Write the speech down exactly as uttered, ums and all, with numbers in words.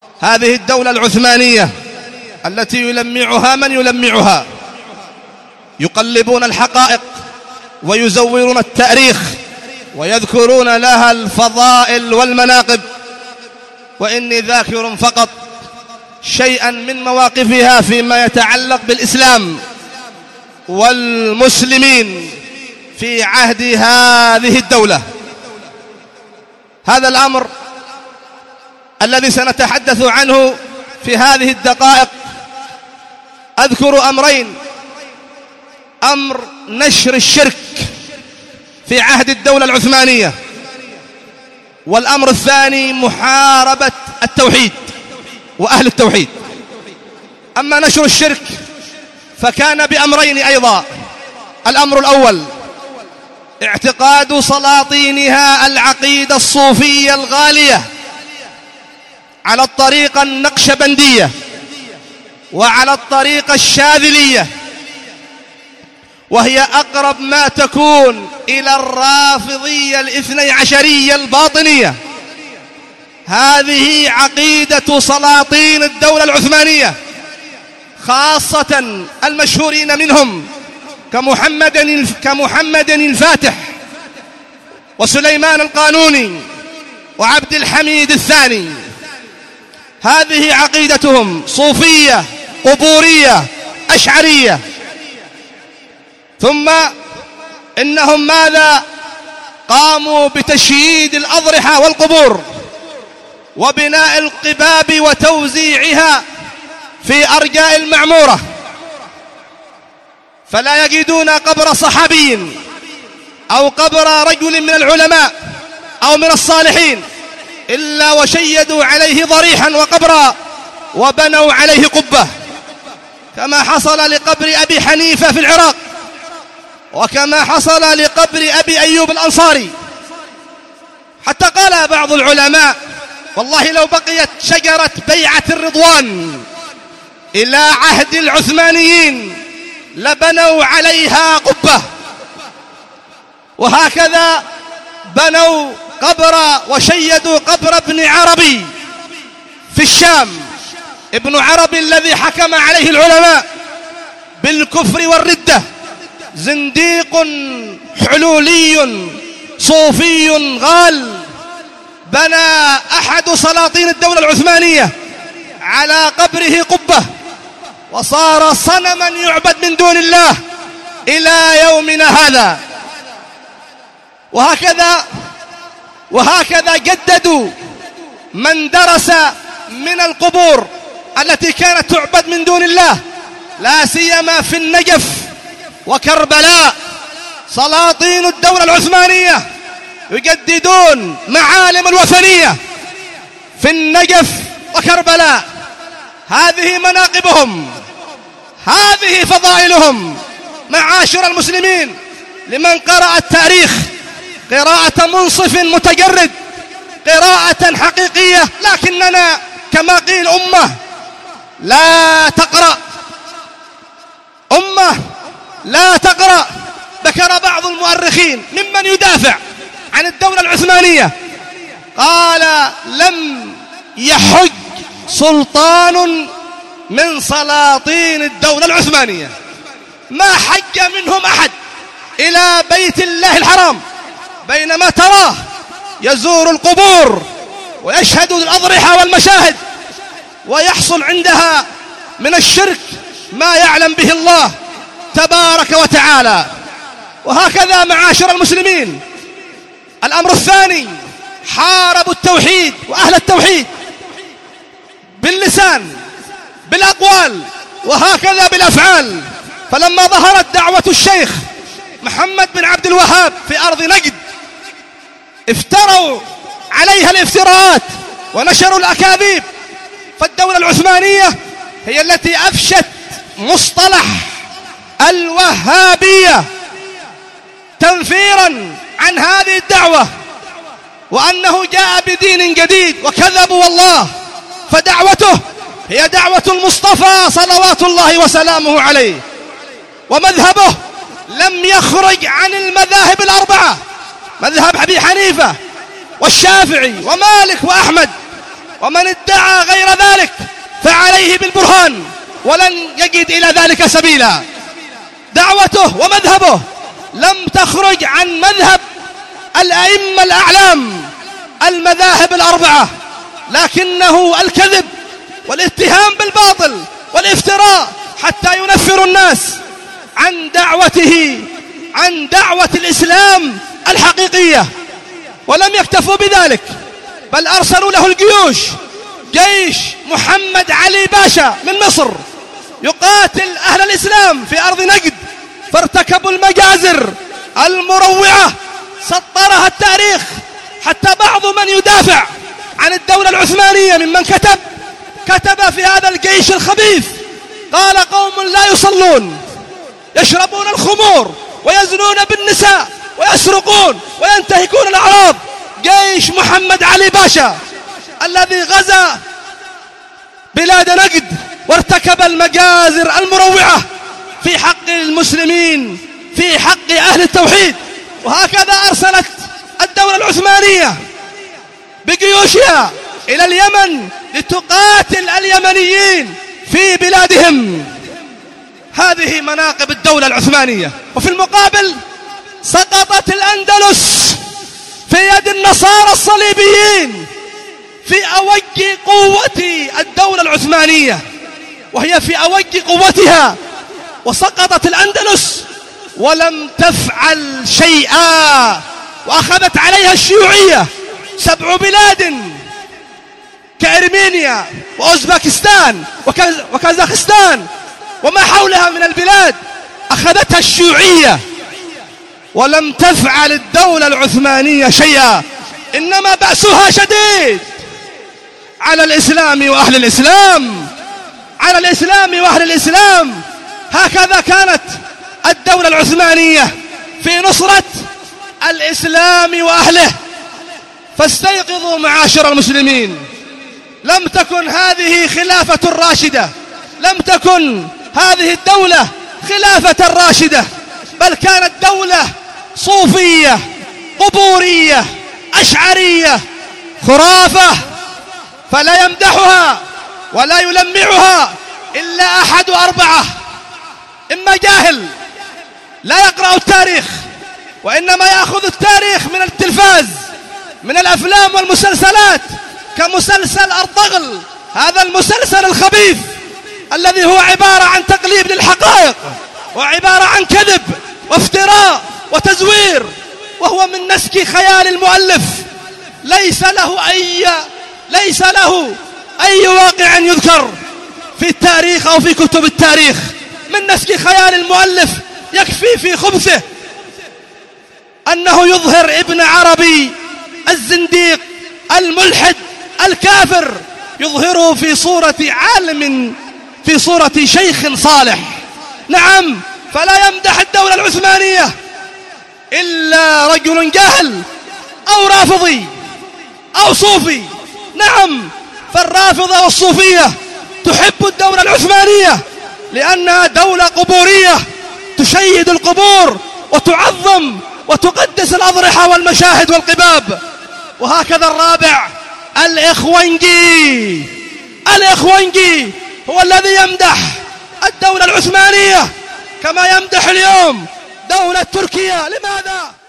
هذه الدولة العثمانية التي يلمعها من يلمعها، يقلبون الحقائق ويزورون التاريخ ويذكرون لها الفضائل والمناقب، وإني ذاكر فقط شيئا من مواقفها فيما يتعلق بالإسلام والمسلمين في عهد هذه الدولة. هذا الأمر الذي سنتحدث عنه في هذه الدقائق أذكر أمرين: أمر نشر الشرك في عهد الدولة العثمانية، والأمر الثاني محاربة التوحيد وأهل التوحيد. أما نشر الشرك فكان بأمرين أيضا: الأمر الأول اعتقاد سلاطينها العقيدة الصوفية الغالية على الطريقة النقشبندية وعلى الطريقة الشاذلية، وهي أقرب ما تكون إلى الرافضية الاثني عشرية الباطنية. هذه عقيدة سلاطين الدولة العثمانية، خاصة المشهورين منهم كمحمد كمحمد الفاتح وسليمان القانوني وعبد الحميد الثاني. هذه عقيدتهم صوفية قبورية أشعرية. ثم إنهم ماذا؟ قاموا بتشييد الأضرحة والقبور وبناء القباب وتوزيعها في أرجاء المعمورة، فلا يجدون قبر صحابي أو قبر رجل من العلماء أو من الصالحين إلا وشيدوا عليه ضريحا وقبرا وبنوا عليه قبة، كما حصل لقبر أبي حنيفة في العراق، وكما حصل لقبر أبي أيوب الأنصاري. حتى قال بعض العلماء: والله لو بقيت شجرة بيعة الرضوان إلى عهد العثمانيين لبنوا عليها قبة. وهكذا بنوا قبر وشيدوا قبر ابن عربي في الشام، ابن عربي الذي حكم عليه العلماء بالكفر والردة، زنديق حلولي صوفي غال. بنى أحد سلاطين الدولة العثمانية على قبره قبة، وصار صنما يعبد من دون الله إلى يومنا هذا. وهكذا وهكذا جددوا من درس من القبور التي كانت تعبد من دون الله، لا سيما في النجف وكربلاء. سلاطين الدولة العثمانية يجددون معالم الوثنية في النجف وكربلاء. هذه مناقبهم، هذه فضائلهم معاشر المسلمين. لمن قرأ التاريخ قراءة منصف متجرد، قراءة حقيقية، لكننا كما قيل أمة لا تقرأ، أمة لا تقرأ. ذكر بعض المؤرخين ممن يدافع عن الدولة العثمانية، قال: لم يحج سلطان من سلاطين الدولة العثمانية، ما حج منهم أحد إلى بيت الله الحرام، بينما تراه يزور القبور ويشهد الأضرحة والمشاهد ويحصل عندها من الشرك ما يعلم به الله تبارك وتعالى. وهكذا معاشر المسلمين. الأمر الثاني: حاربوا التوحيد وأهل التوحيد باللسان بالأقوال وهكذا بالأفعال. فلما ظهرت دعوة الشيخ محمد بن عبد الوهاب في أرض نجد، افتروا عليها الافتراءات ونشروا الأكاذيب. فالدولة العثمانية هي التي أفشت مصطلح الوهابية تنفيرا عن هذه الدعوة، وأنه جاء بدين جديد، وكذبوا والله. فدعوته هي دعوة المصطفى صلوات الله وسلامه عليه، ومذهبه لم يخرج عن المذاهب الأربعة: مذهب أبي حنيفة والشافعي ومالك وأحمد. ومن ادعى غير ولن يجد إلى ذلك سبيلا. دعوته ومذهبه لم تخرج عن مذهب الأئمة الأعلام المذاهب الأربعة، لكنه الكذب والاتهام بالباطل والافتراء حتى ينفر الناس عن دعوته، عن دعوة الإسلام الحقيقية. ولم يكتفوا بذلك، بل أرسلوا له الجيوش، جيش محمد علي باشا من مصر يقاتل أهل الإسلام في أرض نجد، فارتكبوا المجازر المروعة سطرها التاريخ، حتى بعض من يدافع عن الدولة العثمانية ممن كتب كتب في هذا الجيش الخبيث، قال: قوم لا يصلون، يشربون الخمور، ويزنون بالنساء، ويسرقون، وينتهكون الأعراض. جيش محمد علي باشا الذي غزا بلاد نجد وارتكب المجازر المروعة في حق المسلمين، في حق أهل التوحيد. وهكذا أرسلت الدولة العثمانية بجيوشها إلى اليمن لتقاتل اليمنيين في بلادهم. هذه مناقب الدولة العثمانية. وفي المقابل سقطت الأندلس في يد النصارى الصليبيين في أوج قوة الدولة العثمانية، وهي في أوج قوتها، وسقطت الأندلس ولم تفعل شيئا، وأخذت عليها الشيوعية سبع بلاد كأرمينيا وأوزبكستان وكازاخستان وما حولها من البلاد، أخذتها الشيوعية، ولم تفعل الدولة العثمانية شيئا، إنما بأسها شديد على الإسلام وأهل الإسلام، على الإسلام وأهل الإسلام. هكذا كانت الدولة العثمانية في نصرة الإسلام وأهله. فاستيقظوا معاشر المسلمين، لم تكن هذه خلافة راشدة، لم تكن هذه الدولة خلافة راشدة، بل كانت دولة صوفية قبورية أشعرية خرافة، فلا يمدحها ولا يلمعها إلا أحد أربعة: إما جاهل لا يقرأ التاريخ، وإنما يأخذ التاريخ من التلفاز، من الأفلام والمسلسلات، كمسلسل أرطغرل، هذا المسلسل الخبيث الذي هو عبارة عن تقليب للحقائق، وعبارة عن كذب وافتراء وتزوير، وهو من نسك خيال المؤلف، ليس له أي ليس له أي واقع يذكر في التاريخ أو في كتب التاريخ، من نسك خيال المؤلف. يكفي في خبثه أنه يظهر ابن عربي الزنديق الملحد الكافر، يظهره في صورة عالم، في صورة شيخ صالح. نعم، فلا يمدح الدولة العثمانية إلا رجل جاهل أو رافضي أو صوفي. نعم، فالرافضة والصوفية تحب الدولة العثمانية لأنها دولة قبورية تشيد القبور وتعظم وتقدس الأضرحة والمشاهد والقباب. وهكذا الرابع الإخوانجي، الإخوانجي هو الذي يمدح الدولة العثمانية كما يمدح اليوم دولة تركيا. لماذا؟